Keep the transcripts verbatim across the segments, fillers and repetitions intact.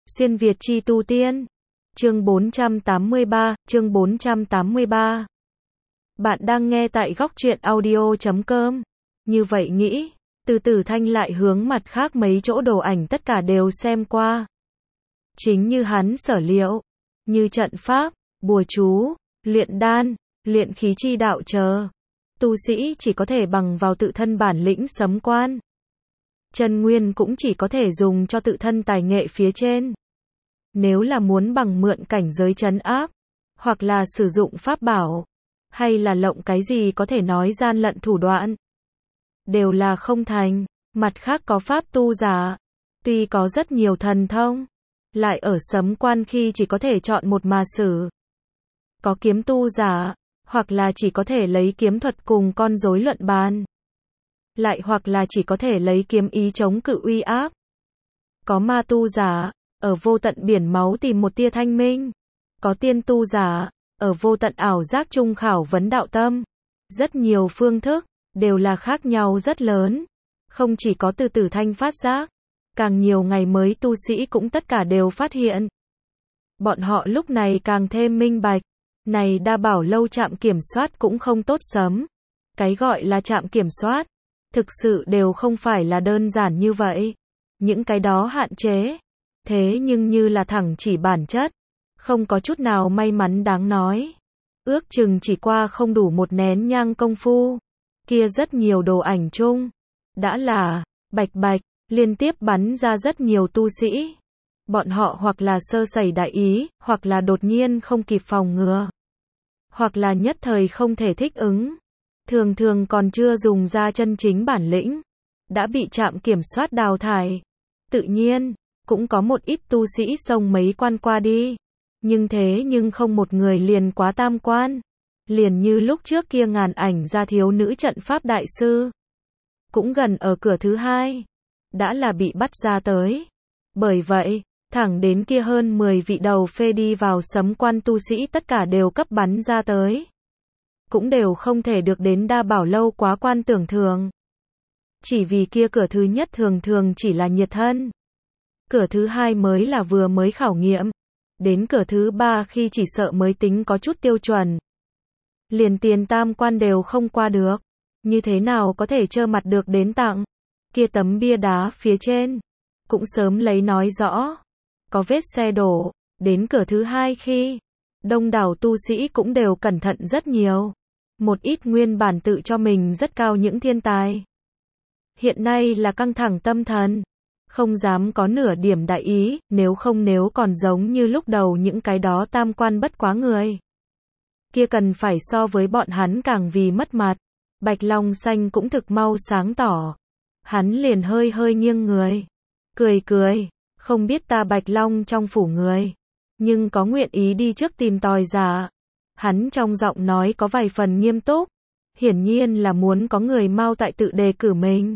Xuyên Việt chi tu tiên. Chương bốn trăm tám mươi ba, chương bốn trăm tám mươi ba. Bạn đang nghe tại góc truyện audio chấm com. Như vậy nghĩ, từ từ Thanh lại hướng mặt khác mấy chỗ đồ ảnh tất cả đều xem qua. Chính như hắn sở liệu, như trận pháp, bùa chú, luyện đan, luyện khí chi đạo chờ. Tu sĩ chỉ có thể bằng vào tự thân bản lĩnh sấm quan. Chân nguyên cũng chỉ có thể dùng cho tự thân tài nghệ phía trên. Nếu là muốn bằng mượn cảnh giới trấn áp, hoặc là sử dụng pháp bảo, hay là lộng cái gì có thể nói gian lận thủ đoạn, đều là không thành. Mặt khác có pháp tu giả, tuy có rất nhiều thần thông, lại ở sấm quan khi chỉ có thể chọn một mà sử. Có kiếm tu giả, hoặc là chỉ có thể lấy kiếm thuật cùng con rối luận bàn, lại hoặc là chỉ có thể lấy kiếm ý chống cự uy áp. Có ma tu giả, ở vô tận biển máu tìm một tia thanh minh. Có tiên tu giả, ở vô tận ảo giác trung khảo vấn đạo tâm. Rất nhiều phương thức, đều là khác nhau rất lớn. Không chỉ có từ từ Thanh phát giác, càng nhiều ngày mới tu sĩ cũng tất cả đều phát hiện. Bọn họ lúc này càng thêm minh bạch, này đa bảo lâu trạm kiểm soát cũng không tốt sớm. Cái gọi là trạm kiểm soát, thực sự đều không phải là đơn giản như vậy. Những cái đó hạn chế, thế nhưng như là thẳng chỉ bản chất, không có chút nào may mắn đáng nói. Ước chừng chỉ qua không đủ một nén nhang công phu, kia rất nhiều đồ ảnh chung, đã là bạch bạch, liên tiếp bắn ra rất nhiều tu sĩ. Bọn họ hoặc là sơ sẩy đại ý, hoặc là đột nhiên không kịp phòng ngừa, hoặc là nhất thời không thể thích ứng. Thường thường còn chưa dùng ra chân chính bản lĩnh, đã bị trạm kiểm soát đào thải. Tự nhiên, cũng có một ít tu sĩ xông mấy quan qua đi. Nhưng thế nhưng không một người liền quá tam quan. Liền như lúc trước kia ngàn ảnh ra thiếu nữ trận pháp đại sư. Cũng gần ở cửa thứ hai. Đã là bị bắt ra tới. Bởi vậy, thẳng đến kia hơn mười vị đầu phê đi vào sấm quan tu sĩ tất cả đều cấp bắn ra tới. Cũng đều không thể được đến đa bảo lâu quá quan tưởng thường. Chỉ vì kia cửa thứ nhất thường thường chỉ là nhiệt thân. Cửa thứ hai mới là vừa mới khảo nghiệm. Đến cửa thứ ba khi chỉ sợ mới tính có chút tiêu chuẩn. Liền tiền tam quan đều không qua được. Như thế nào có thể trơ mặt được đến tặng. Kia tấm bia đá phía trên. Cũng sớm lấy nói rõ. Có vết xe đổ. Đến cửa thứ hai khi. Đông đảo tu sĩ cũng đều cẩn thận rất nhiều. Một ít nguyên bản tự cho mình rất cao những thiên tài. Hiện nay là căng thẳng tâm thần. Không dám có nửa điểm đại ý, nếu không nếu còn giống như lúc đầu những cái đó tam quan bất quá người. Kia cần phải so với bọn hắn càng vì mất mặt. Bạch Long Xanh cũng thực mau sáng tỏ. Hắn liền hơi hơi nghiêng người. Cười cười, không biết ta Bạch Long trong phủ người. Nhưng có nguyện ý đi trước tìm tòi giả. Hắn trong giọng nói có vài phần nghiêm túc. Hiển nhiên là muốn có người mau tại tự đề cử mình.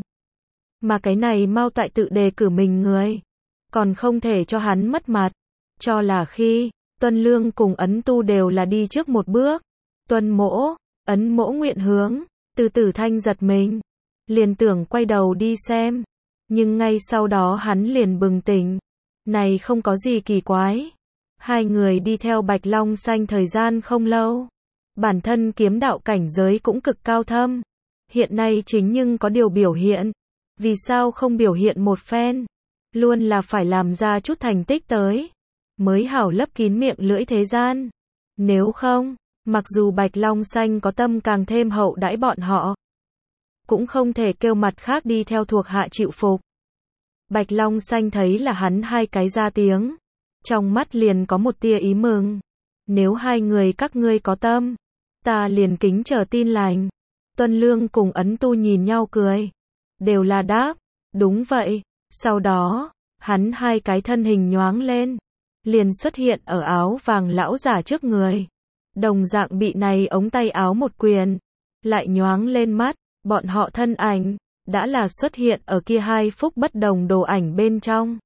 Mà cái này mau tại tự đề cử mình người, còn không thể cho hắn mất mặt. Cho là khi, Tuân Lương cùng Ấn Tu đều là đi trước một bước. Tuân Mỗ, Ấn Mỗ nguyện hướng, từ từ Thanh giật mình. Liền tưởng quay đầu đi xem. Nhưng ngay sau đó hắn liền bừng tỉnh. Này không có gì kỳ quái. Hai người đi theo Bạch Long Xanh thời gian không lâu. Bản thân kiếm đạo cảnh giới cũng cực cao thâm. Hiện nay chính nhưng có điều biểu hiện. Vì sao không biểu hiện một phen? Luôn là phải làm ra chút thành tích tới. Mới hảo lấp kín miệng lưỡi thế gian. Nếu không, mặc dù Bạch Long Xanh có tâm càng thêm hậu đãi bọn họ. Cũng không thể kêu mặt khác đi theo thuộc hạ chịu phục. Bạch Long Xanh thấy là hắn hai cái ra tiếng. Trong mắt liền có một tia ý mừng. Nếu hai người các ngươi có tâm, ta liền kính chờ tin lành. Tuân Lương cùng Ấn Tu nhìn nhau cười. Đều là đáp, đúng vậy. Sau đó, hắn hai cái thân hình nhoáng lên, liền xuất hiện ở áo vàng lão giả trước người. Đồng dạng bị này ống tay áo một quyền, lại nhoáng lên mắt, bọn họ thân ảnh, đã là xuất hiện ở kia hai phúc bất đồng đồ ảnh bên trong.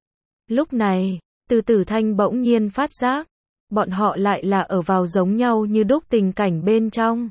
Lúc này, từ từ Thanh bỗng nhiên phát giác, bọn họ lại là ở vào giống nhau như đúc tình cảnh bên trong.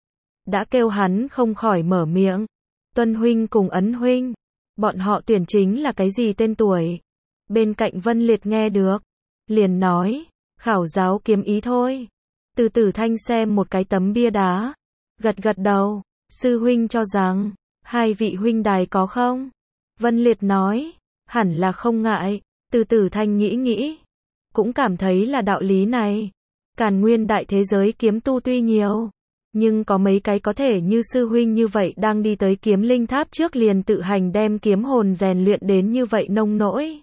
Đã kêu hắn không khỏi mở miệng. Tuân huynh cùng Ấn huynh, bọn họ tuyển chính là cái gì tên tuổi? Bên cạnh Vân Liệt nghe được, liền nói, khảo giáo kiếm ý thôi. Từ Tử Thanh xem một cái tấm bia đá, gật gật đầu, sư huynh cho rằng, hai vị huynh đài có không? Vân Liệt nói, hẳn là không ngại. Từ Tử Thanh nghĩ nghĩ, cũng cảm thấy là đạo lý này. Càn nguyên đại thế giới kiếm tu tuy nhiều, nhưng có mấy cái có thể như sư huynh như vậy đang đi tới kiếm linh tháp trước liền tự hành đem kiếm hồn rèn luyện đến như vậy nông nỗi.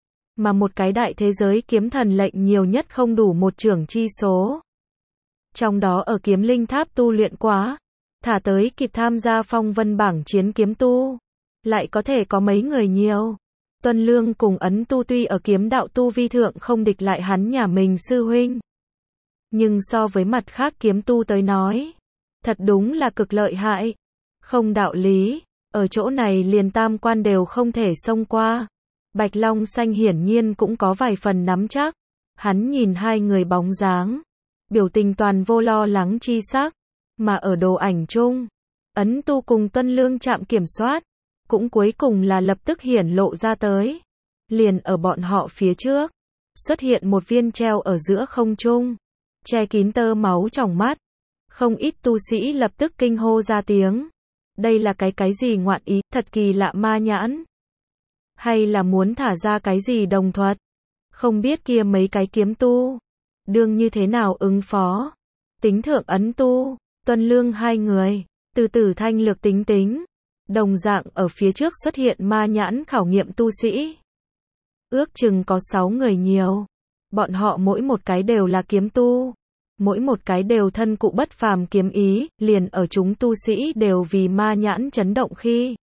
Mà một cái đại thế giới kiếm thần lệnh nhiều nhất không đủ một trưởng chi số. Trong đó ở kiếm linh tháp tu luyện quá, thả tới kịp tham gia phong vân bảng chiến kiếm tu, lại có thể có mấy người nhiều. Tuân Lương cùng Ấn Tu tuy ở kiếm đạo tu vi thượng không địch lại hắn nhà mình sư huynh, nhưng so với mặt khác kiếm tu tới nói, thật đúng là cực lợi hại. Không đạo lý, ở chỗ này liền tam quan đều không thể xông qua. Bạch Long Xanh hiển nhiên cũng có vài phần nắm chắc. Hắn nhìn hai người bóng dáng, biểu tình toàn vô lo lắng chi sắc, mà ở đồ ảnh chung, Ấn Tu cùng Tuân Lương chạm kiểm soát, cũng cuối cùng là lập tức hiển lộ ra tới. Liền ở bọn họ phía trước, xuất hiện một viên treo ở giữa không trung, che kín tơ máu trong mắt. Không ít tu sĩ lập tức kinh hô ra tiếng. Đây là cái cái gì ngoạn ý, thật kỳ lạ ma nhãn. Hay là muốn thả ra cái gì đồng thuật? Không biết kia mấy cái kiếm tu, đương như thế nào ứng phó. Tính thượng Ấn Tu, Tuân Lương hai người, Từ Tử Thanh lược tính tính. Đồng dạng ở phía trước xuất hiện ma nhãn khảo nghiệm tu sĩ. Ước chừng có sáu người nhiều. Bọn họ mỗi một cái đều là kiếm tu. Mỗi một cái đều thân cụ bất phàm kiếm ý, liền ở chúng tu sĩ đều vì ma nhãn chấn động khi.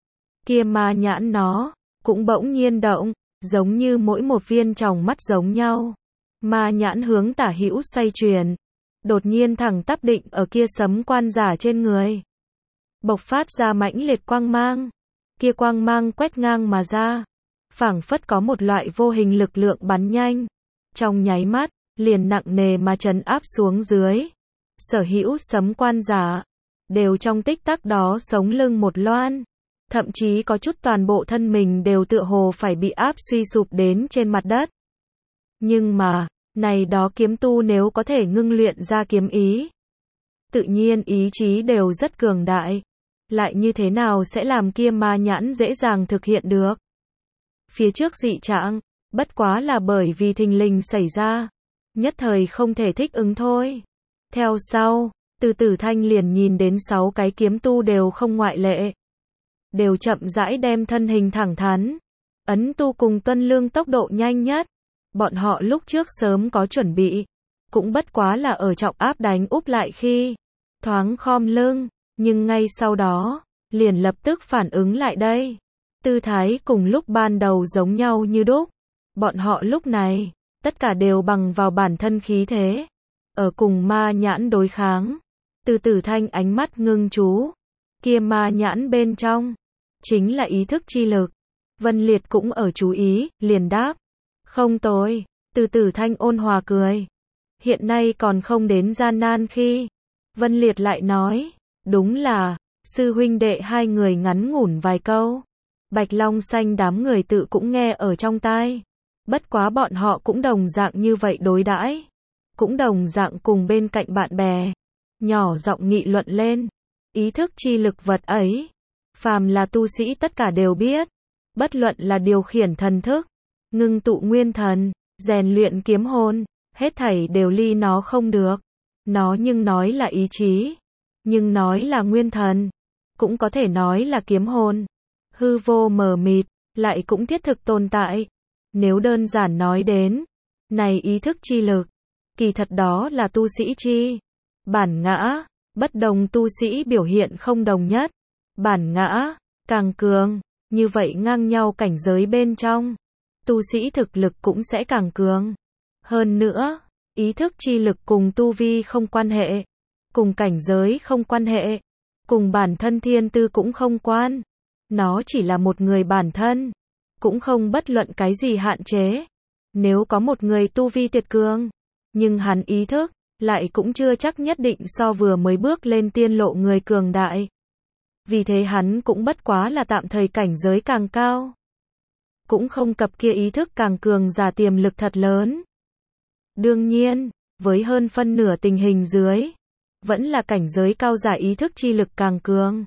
Kia ma nhãn nó, cũng bỗng nhiên động, giống như mỗi một viên tròng mắt giống nhau. Ma nhãn hướng tả hữu xoay chuyển, đột nhiên thẳng tắp định ở kia sấm quan giả trên người. Bộc phát ra mãnh liệt quang mang, kia quang mang quét ngang mà ra, phảng phất có một loại vô hình lực lượng bắn nhanh, trong nháy mắt, liền nặng nề mà trấn áp xuống dưới. Sở hữu sấm quan giả, đều trong tích tắc đó sống lưng một loan, thậm chí có chút toàn bộ thân mình đều tựa hồ phải bị áp suy sụp đến trên mặt đất. Nhưng mà, này đó kiếm tu nếu có thể ngưng luyện ra kiếm ý, tự nhiên ý chí đều rất cường đại. Lại như thế nào sẽ làm kia ma nhãn dễ dàng thực hiện được? Phía trước dị trạng, bất quá là bởi vì thình lình xảy ra, nhất thời không thể thích ứng thôi. Theo sau, Từ Tử Thanh liền nhìn đến sáu cái kiếm tu đều không ngoại lệ, đều chậm rãi đem thân hình thẳng thắn. Ấn Tu cùng Tuân Lương tốc độ nhanh nhất, bọn họ lúc trước sớm có chuẩn bị, cũng bất quá là ở trọng áp đánh úp lại khi thoáng khom lưng. Nhưng ngay sau đó, liền lập tức phản ứng lại đây. Tư thái cùng lúc ban đầu giống nhau như đúc. Bọn họ lúc này, tất cả đều bằng vào bản thân khí thế. Ở cùng ma nhãn đối kháng. Từ Tử Thanh ánh mắt ngưng chú. Kia ma nhãn bên trong, chính là ý thức chi lực. Vân Liệt cũng ở chú ý, liền đáp. Không tồi. Từ Tử Thanh ôn hòa cười. Hiện nay còn không đến gian nan khi. Vân Liệt lại nói. Đúng là, sư huynh đệ hai người ngắn ngủn vài câu. Bạch Long Xanh đám người tự cũng nghe ở trong tai. Bất quá bọn họ cũng đồng dạng như vậy đối đãi, cũng đồng dạng cùng bên cạnh bạn bè, nhỏ giọng nghị luận lên. Ý thức chi lực vật ấy, phàm là tu sĩ tất cả đều biết. Bất luận là điều khiển thần thức, ngưng tụ nguyên thần, rèn luyện kiếm hồn, hết thảy đều ly nó không được. Nó nhưng nói là ý chí, nhưng nói là nguyên thần, cũng có thể nói là kiếm hồn. Hư vô mờ mịt, lại cũng thiết thực tồn tại. Nếu đơn giản nói đến, này ý thức chi lực, kỳ thật đó là tu sĩ chi bản ngã, bất đồng tu sĩ biểu hiện không đồng nhất. Bản ngã càng cường, như vậy ngang nhau cảnh giới bên trong, tu sĩ thực lực cũng sẽ càng cường. Hơn nữa, ý thức chi lực cùng tu vi không quan hệ, cùng cảnh giới không quan hệ, cùng bản thân thiên tư cũng không quan. Nó chỉ là một người bản thân, cũng không bất luận cái gì hạn chế. Nếu có một người tu vi tuyệt cường, nhưng hắn ý thức lại cũng chưa chắc nhất định so vừa mới bước lên tiên lộ người cường đại. Vì thế hắn cũng bất quá là tạm thời cảnh giới càng cao. cũng không cập kia ý thức càng cường giả tiềm lực thật lớn. Đương nhiên, với hơn phân nửa tình hình dưới, vẫn là cảnh giới cao giả ý thức chi lực càng cường.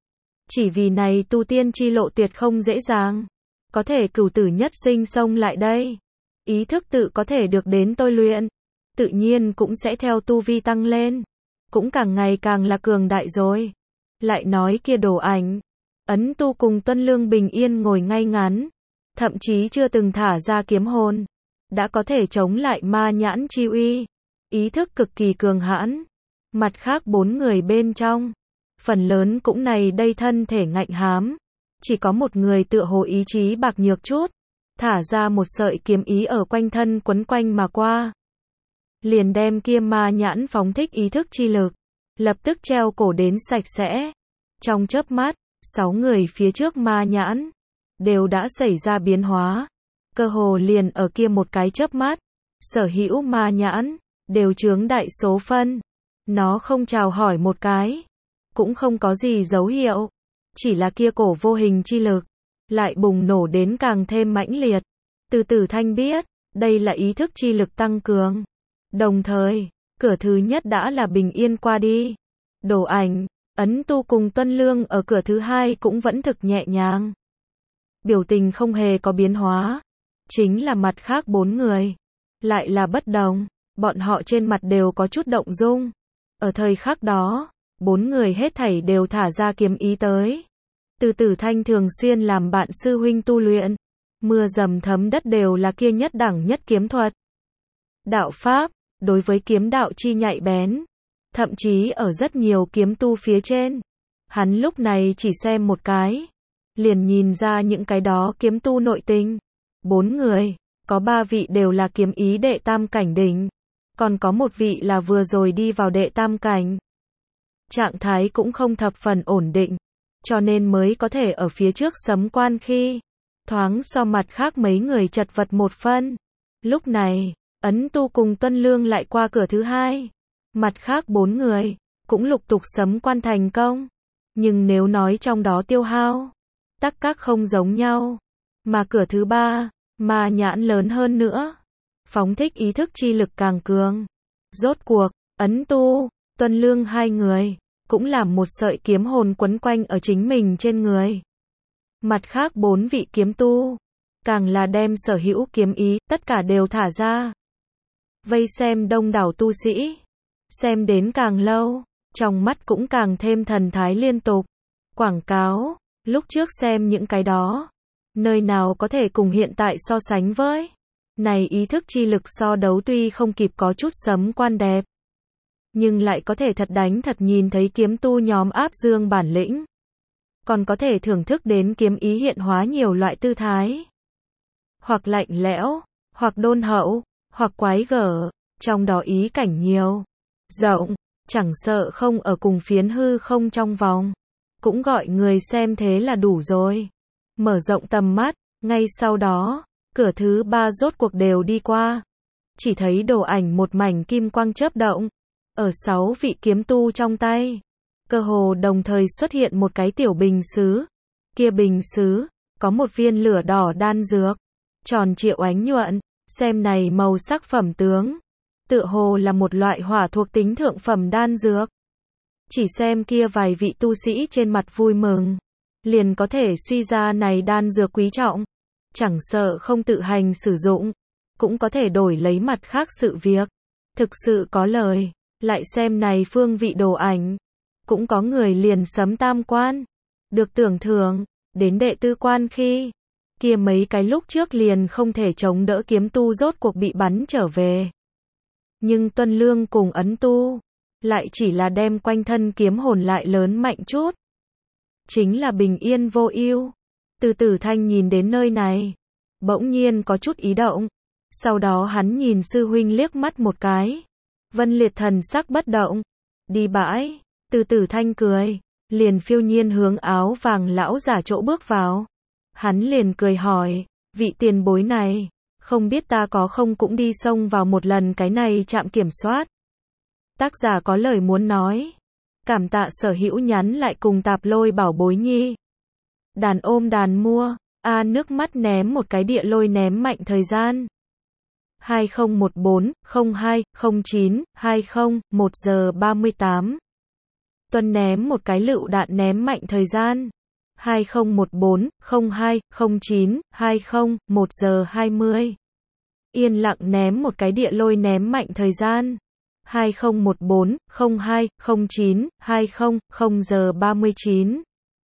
Chỉ vì này tu tiên chi lộ tuyệt không dễ dàng, có thể cửu tử nhất sinh xông lại đây. Ý thức tự có thể được đến tôi luyện, tự nhiên cũng sẽ theo tu vi tăng lên, cũng càng ngày càng là cường đại rồi. Lại nói kia Đồ Ảnh, Ấn Tu cùng Tuân Lương bình yên ngồi ngay ngắn, thậm chí chưa từng thả ra kiếm hồn, đã có thể chống lại ma nhãn chi uy, ý thức cực kỳ cường hãn. Mặt khác bốn người bên trong, phần lớn cũng này đây thân thể ngạnh hám, chỉ có một người tựa hồ ý chí bạc nhược chút, thả ra một sợi kiếm ý ở quanh thân quấn quanh mà qua. Liền đem kia ma nhãn phóng thích ý thức chi lực, lập tức treo cổ đến sạch sẽ. Trong chớp mắt, sáu người phía trước ma nhãn, đều đã xảy ra biến hóa. Cơ hồ liền ở kia một cái chớp mắt, sở hữu ma nhãn, đều chướng đại số phân. Nó không chào hỏi một cái, cũng không có gì dấu hiệu, chỉ là kia cổ vô hình chi lực, lại bùng nổ đến càng thêm mãnh liệt. Từ Tử Thanh biết, đây là ý thức chi lực tăng cường. Đồng thời, cửa thứ nhất đã là bình yên qua đi. Đồ Ảnh, Ấn Tu cùng Tuân Lương ở cửa thứ hai cũng vẫn thực nhẹ nhàng. Biểu tình không hề có biến hóa. Chính là mặt khác bốn người, lại là bất đồng, bọn họ trên mặt đều có chút động dung. Ở thời khắc đó, bốn người hết thảy đều thả ra kiếm ý tới. Từ Tử Thanh thường xuyên làm bạn sư huynh tu luyện, mưa dầm thấm đất đều là kia nhất đẳng nhất kiếm thuật. Đạo pháp, đối với kiếm đạo chi nhạy bén, thậm chí ở rất nhiều kiếm tu phía trên. Hắn lúc này chỉ xem một cái, liền nhìn ra những cái đó kiếm tu nội tình. Bốn người, có ba vị đều là kiếm ý đệ tam cảnh đỉnh, còn có một vị là vừa rồi đi vào đệ tam cảnh. Trạng thái cũng không thập phần ổn định, cho nên mới có thể ở phía trước sấm quan khi, thoáng so mặt khác mấy người chật vật một phân. Lúc này, Ấn Tu cùng Tuân Lương lại qua cửa thứ hai. Mặt khác bốn người, cũng lục tục sấm quan thành công. Nhưng nếu nói trong đó tiêu hao, tắc các không giống nhau. Mà cửa thứ ba, ma nhãn lớn hơn nữa. Phóng thích ý thức chi lực càng cường. Rốt cuộc, Ấn Tu, Tuân Lương hai người, cũng làm một sợi kiếm hồn quấn quanh ở chính mình trên người. Mặt khác bốn vị kiếm tu, càng là đem sở hữu kiếm ý, tất cả đều thả ra. Vây xem đông đảo tu sĩ, xem đến càng lâu, trong mắt cũng càng thêm thần thái liên tục. Quảng cáo, lúc trước xem những cái đó, nơi nào có thể cùng hiện tại so sánh với. Này ý thức chi lực so đấu tuy không kịp có chút sấm quan đẹp, nhưng lại có thể thật đánh thật nhìn thấy kiếm tu nhóm áp dương bản lĩnh. Còn có thể thưởng thức đến kiếm ý hiện hóa nhiều loại tư thái. Hoặc lạnh lẽo, hoặc đôn hậu, hoặc quái gở, trong đó ý cảnh nhiều, rộng, chẳng sợ không ở cùng phiến hư không trong vòng. Cũng gọi người xem thế là đủ rồi. Mở rộng tầm mắt, ngay sau đó, cửa thứ ba rốt cuộc đều đi qua. Chỉ thấy Đồ Ảnh một mảnh kim quang chớp động. Ở sáu vị kiếm tu trong tay, cơ hồ đồng thời xuất hiện một cái tiểu bình sứ. Kia bình sứ, có một viên lửa đỏ đan dược, tròn trịa ánh nhuận, xem này màu sắc phẩm tướng, tựa hồ là một loại hỏa thuộc tính thượng phẩm đan dược. Chỉ xem kia vài vị tu sĩ trên mặt vui mừng, liền có thể suy ra này đan dược quý trọng, chẳng sợ không tự hành sử dụng, cũng có thể đổi lấy mặt khác sự việc. Thực sự có lời, lại xem này phương vị Đồ Ảnh, cũng có người liền sấm tam quan, được tưởng thưởng, đến đệ tư quan khi, kia mấy cái lúc trước liền không thể chống đỡ kiếm tu rốt cuộc bị bắn trở về. Nhưng Tuân Lương cùng Ấn Tu, lại chỉ là đem quanh thân kiếm hồn lại lớn mạnh chút. Chính là bình yên vô ưu. Từ Tử Thanh nhìn đến nơi này, bỗng nhiên có chút ý động. Sau đó hắn nhìn sư huynh liếc mắt một cái. Vân Liệt thần sắc bất động. Đi bãi, Từ Tử Thanh cười, liền phiêu nhiên hướng áo vàng lão giả chỗ bước vào. Hắn liền cười hỏi, vị tiền bối này, không biết ta có không cũng đi xông vào một lần cái này trạm kiểm soát. Tác giả có lời muốn nói. Cảm tạ sở hữu nhắn lại cùng tạp lôi bảo bối nhi. Đàn ôm đàn mua. A nước mắt ném một cái địa lôi ném mạnh thời gian. hai không một bốn không hai không chín hai không, một giờ ba mươi tám. Tuân ném một cái lựu đạn ném mạnh thời gian. hai không một bốn không hai không chín hai không, một giờ hai mươi. Yên lặng ném một cái địa lôi ném mạnh thời gian. hai không một bốn không hai không chín hai không, không giờ ba mươi chín.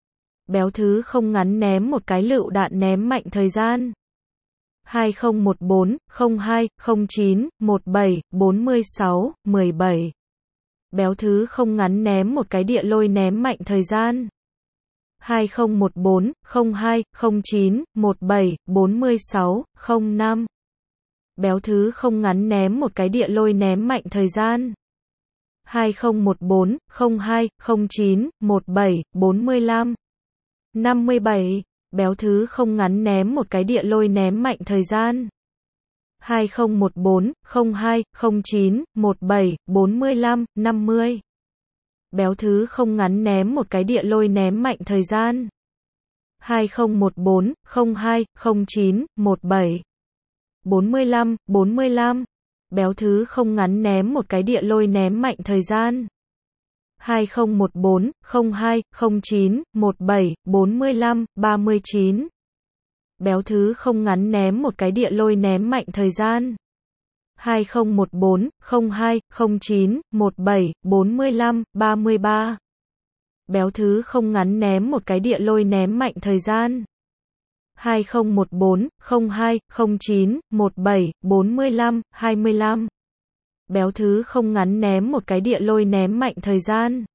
Béo thứ không ngắn ném một cái lựu đạn ném mạnh thời gian. hai không một bốn không hai không chín một bảy bốn sáu mười bảy. Béo thứ không ngắn ném một cái địa lôi ném mạnh thời gian. hai không một bốn không hai không chín một bảy bốn sáu không năm. Béo thứ không ngắn ném một cái địa lôi ném mạnh thời gian. hai không một bốn không hai không chín một bảy bốn lăm năm mươi bảy. Béo thứ không ngắn ném một cái địa lôi ném mạnh thời gian. hai không một bốn không hai không chín một bảy bốn lăm năm mươi. Béo thứ không ngắn ném một cái địa lôi ném mạnh thời gian. hai không một bốn không hai không chín một bảy bốn lăm bốn lăm. Béo thứ không ngắn ném một cái địa lôi ném mạnh thời gian. hai không một bốn không hai không chín một bảy bốn lăm ba mươi chín. Béo thứ không ngắn ném một cái địa lôi ném mạnh thời gian. hai không một bốn không hai không chín một bảy bốn lăm ba mươi ba. Béo thứ không ngắn ném một cái địa lôi ném mạnh thời gian. hai không một bốn không hai không chín một bảy bốn lăm hai lăm. Béo thứ không ngắn ném một cái địa lôi ném mạnh thời gian.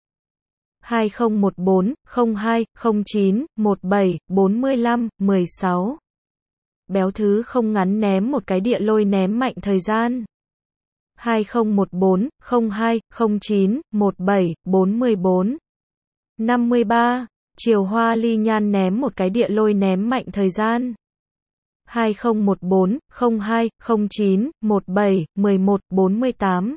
hai không một bốn không hai không chín một bảy bốn lăm mười sáu. Béo thứ không ngắn ném một cái địa lôi ném mạnh thời gian. hai không một bốn không hai không chín một bảy bốn bốn năm ba. Chiều Hoa Ly Nhan ném một cái địa lôi ném mạnh thời gian. hai không một bốn không hai không chín một bảy một một bốn tám.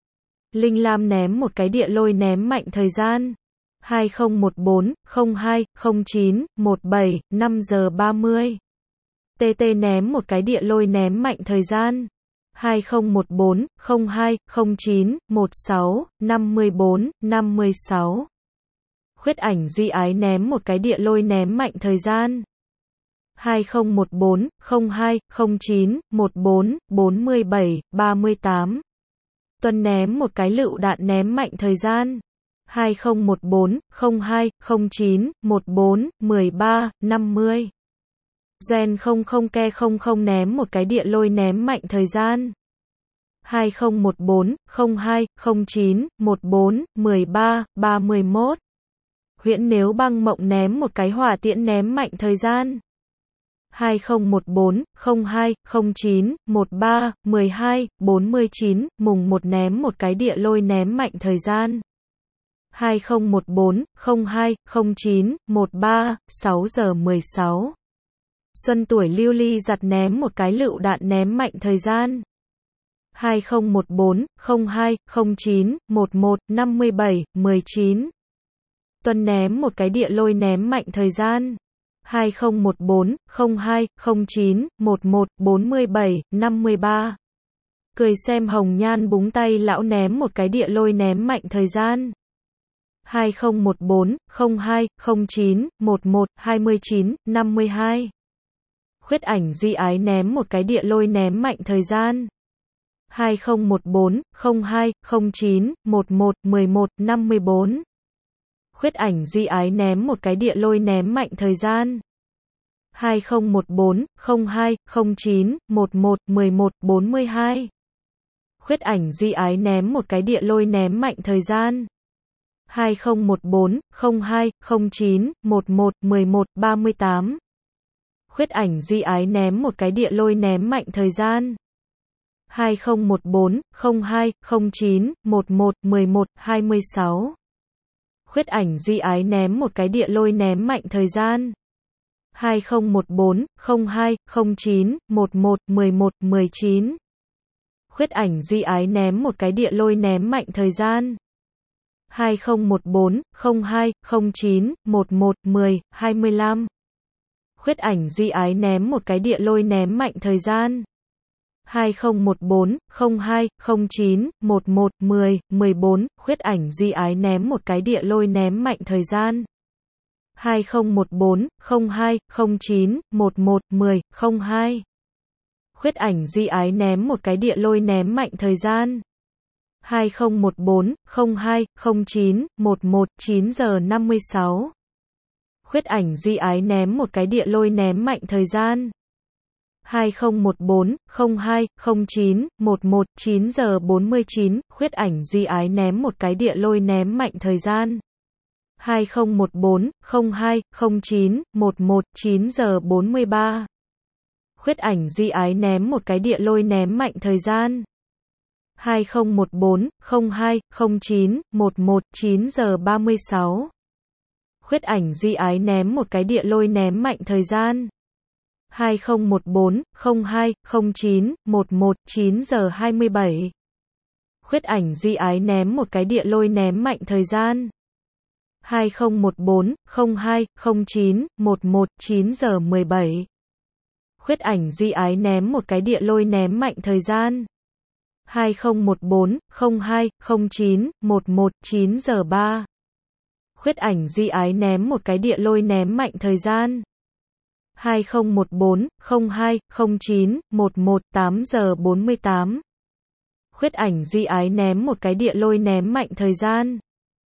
Linh Lam ném một cái địa lôi ném mạnh thời gian. hai không một bốn không hai không chín một bảy năm giờ ba mươi. tê tê ném một cái địa lôi ném mạnh thời gian. hai không một bốn không hai không chín một sáu năm bốn năm sáu. Khuyết Ảnh Duy Ái ném một cái địa lôi ném mạnh thời gian. hai không một bốn không hai không chín một bốn bốn bảy ba tám. Tuân ném một cái lựu đạn ném mạnh thời gian. hai không một bốn không hai không chín một bốn một ba năm mươi. Gen không không ke không không ném một cái địa lôi ném mạnh thời gian. hai không một bốn không hai không chín một bốn một ba ba mốt. Huyễn Nếu Băng Mộng ném một cái hỏa tiễn ném mạnh thời gian. hai không một bốn không hai không chín một ba một hai bốn chín mùng một ném một cái địa lôi ném mạnh thời gian. hai không một bốn không hai không chín một ba sáu giờ mười sáu. Xuân Tuổi Lưu Ly Giặt ném một cái lựu đạn ném mạnh thời gian. hai không một bốn không hai không chín một một năm bảy một chín. Tuân ném một cái địa lôi ném mạnh thời gian. hai không một bốn không hai không chín một một bốn bảy năm ba. Cười Xem Hồng Nhan Búng Tay Lão ném một cái địa lôi ném mạnh thời gian. hai không một bốn không hai không chín một một hai chín năm hai. Khuyết Ảnh Duy Ái ném một cái địa lôi ném mạnh thời gian. hai không một bốn không hai không chín một một một một năm bốn. Khuyết Ảnh Duy Ái ném một cái địa lôi ném mạnh thời gian. hai không một bốn không hai không chín một một một một bốn hai. Khuyết Ảnh Duy Ái ném một cái địa lôi ném mạnh thời gian. hai không một bốn không hai không chín một một một một ba tám. Khuyết Ảnh Duy Ái ném một cái địa lôi ném mạnh thời gian. hai không một bốn không hai không chín một một một một hai sáu. Khuyết Ảnh Duy Ái ném một cái địa lôi ném mạnh thời gian. hai không một bốn không hai không chín một một một một một chín. Khuyết Ảnh Duy Ái ném một cái địa lôi ném mạnh thời gian. hai không một bốn không hai không chín một một một không hai lăm. Khuyết ảnh Di Ái ném một cái địa lôi ném mạnh thời gian. hai không một bốn không hai không chín một một mười mười bốn. Khuyết ảnh Di Ái ném một cái địa lôi ném mạnh thời gian. hai không một bốn không hai không chín một một mười không hai. Khuyết ảnh Di Ái ném một cái địa lôi ném mạnh thời gian. hai không một bốn không hai không chín một một chín giờ năm mươi sáu. Khuyết ảnh Di Ái ném một cái địa lôi ném mạnh thời gian. hai không một bốn không hai không chín một một chín giờ bốn mươi chín. Khuyết ảnh Di Ái ném một cái địa lôi ném mạnh thời gian. hai không một bốn không hai không chín một một chín giờ bốn mươi ba. Khuyết ảnh Di Ái ném một cái địa lôi ném mạnh thời gian. hai không một bốn không hai không chín một một chín giờ ba mươi sáu. Khuyết ảnh Di Ái ném một cái địa lôi ném mạnh thời gian. hai không một bốn không hai không chín một một chín giờ hai mươi bảy. Khuyết ảnh Di Ái ném một cái địa lôi ném mạnh thời gian. hai không một bốn không hai không chín một một chín giờ mười bảy. Khuyết ảnh Di Ái ném một cái địa lôi ném mạnh thời gian. hai không một bốn không hai không chín một một chín giờ ba. Khuyết ảnh Di Ái ném một cái địa lôi ném mạnh thời gian. hai không một bốn không hai không chín một một tám giờ bốn mươi tám. Khuyết ảnh Di Ái ném một cái địa lôi ném mạnh thời gian.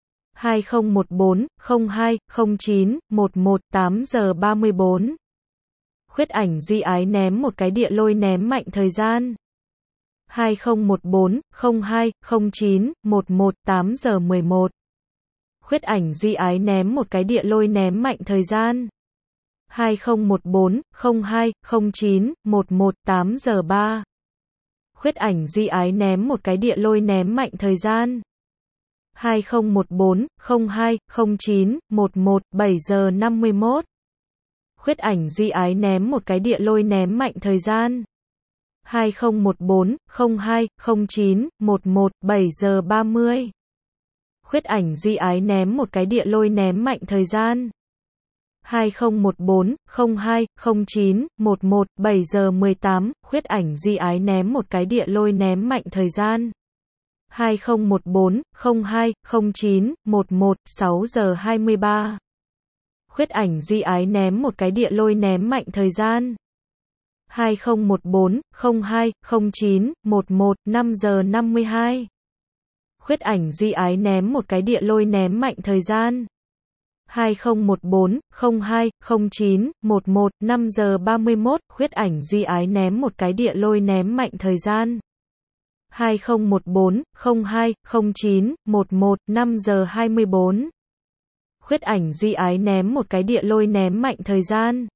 hai không một bốn không hai không chín một một tám giờ ba mươi bốn. Khuyết ảnh Di Ái ném một cái địa lôi ném mạnh thời gian. hai không một bốn không hai không chín một một tám giờ mười một. Khuyết ảnh Di Ái ném một cái địa lôi ném mạnh thời gian. hai không một bốn không hai không chín một một tám giờ ba. Khuyết ảnh Di Ái ném một cái địa lôi ném mạnh thời gian. hai không một bốn không hai không chín một một bảy giờ năm mươi mốt. Khuyết ảnh Di Ái ném một cái địa lôi ném mạnh thời gian. hai không một bốn không hai không chín một một bảy giờ ba mươi. Khuyết ảnh Di Ái ném một cái địa lôi ném mạnh thời gian. hai không một bốn không hai không chín một một bảy giờ mười tám. Khuyết ảnh Di Ái ném một cái địa lôi ném mạnh thời gian. hai không một bốn không hai không chín một một sáu giờ hai mươi ba. Khuyết ảnh Di Ái ném một cái địa lôi ném mạnh thời gian. hai không một bốn không hai không chín một một năm giờ năm mươi hai. Khuyết ảnh Di Ái ném một cái địa lôi ném mạnh thời gian. hai không một bốn không hai không chín một một năm giờ ba mươi mốt. Khuyết ảnh Di Ái ném một cái địa lôi ném mạnh thời gian. hai không một bốn không hai không chín một một năm giờ hai mươi bốn. Khuyết ảnh Di Ái ném một cái địa lôi ném mạnh thời gian.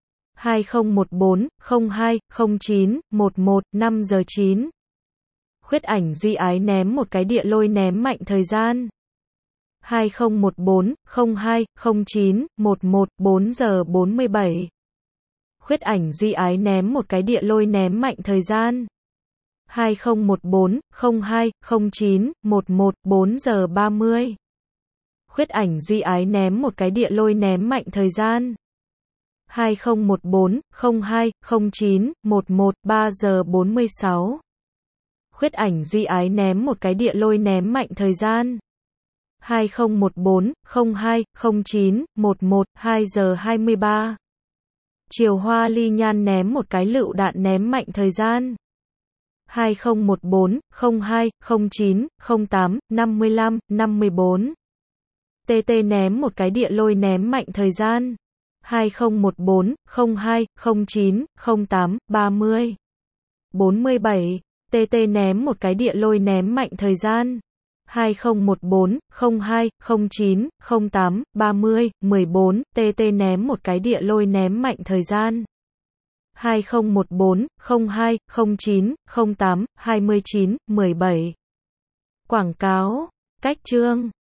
hai không một bốn không hai không chín một một năm giờ chín. Khuyết ảnh Di Ái ném một cái địa lôi ném mạnh thời gian. hai không một bốn không hai không chín một một bốn giờ bốn mươi bảy. Khuyết ảnh Di Ái ném một cái địa lôi ném mạnh thời gian. hai không một bốn không hai không chín một một bốn giờ ba mươi. Khuyết ảnh Di Ái ném một cái địa lôi ném mạnh thời gian. hai không một bốn không hai không chín một một ba giờ bốn mươi sáu. Khuyết ảnh Di Ái ném một cái địa lôi ném mạnh thời gian. hai không một bốn không hai không chín một một hai giờ hai mươi ba. Triều Hoa Ly Nhan ném một cái lựu đạn ném mạnh thời gian. hai không một bốn không hai không chín không tám năm mươi lăm năm mươi bốn. tê tê ném một cái địa lôi ném mạnh thời gian. hai không một bốn không hai không chín không tám ba mươi bốn mươi bảy. tê tê ném một cái địa lôi ném mạnh thời gian. hai không một bốn không hai không chín không tám ba mươi mười bốn. tê tê ném một cái địa lôi ném mạnh thời gian. hai không một bốn không hai không chín không tám hai mươi chín mười bảy. Quảng cáo, cách chương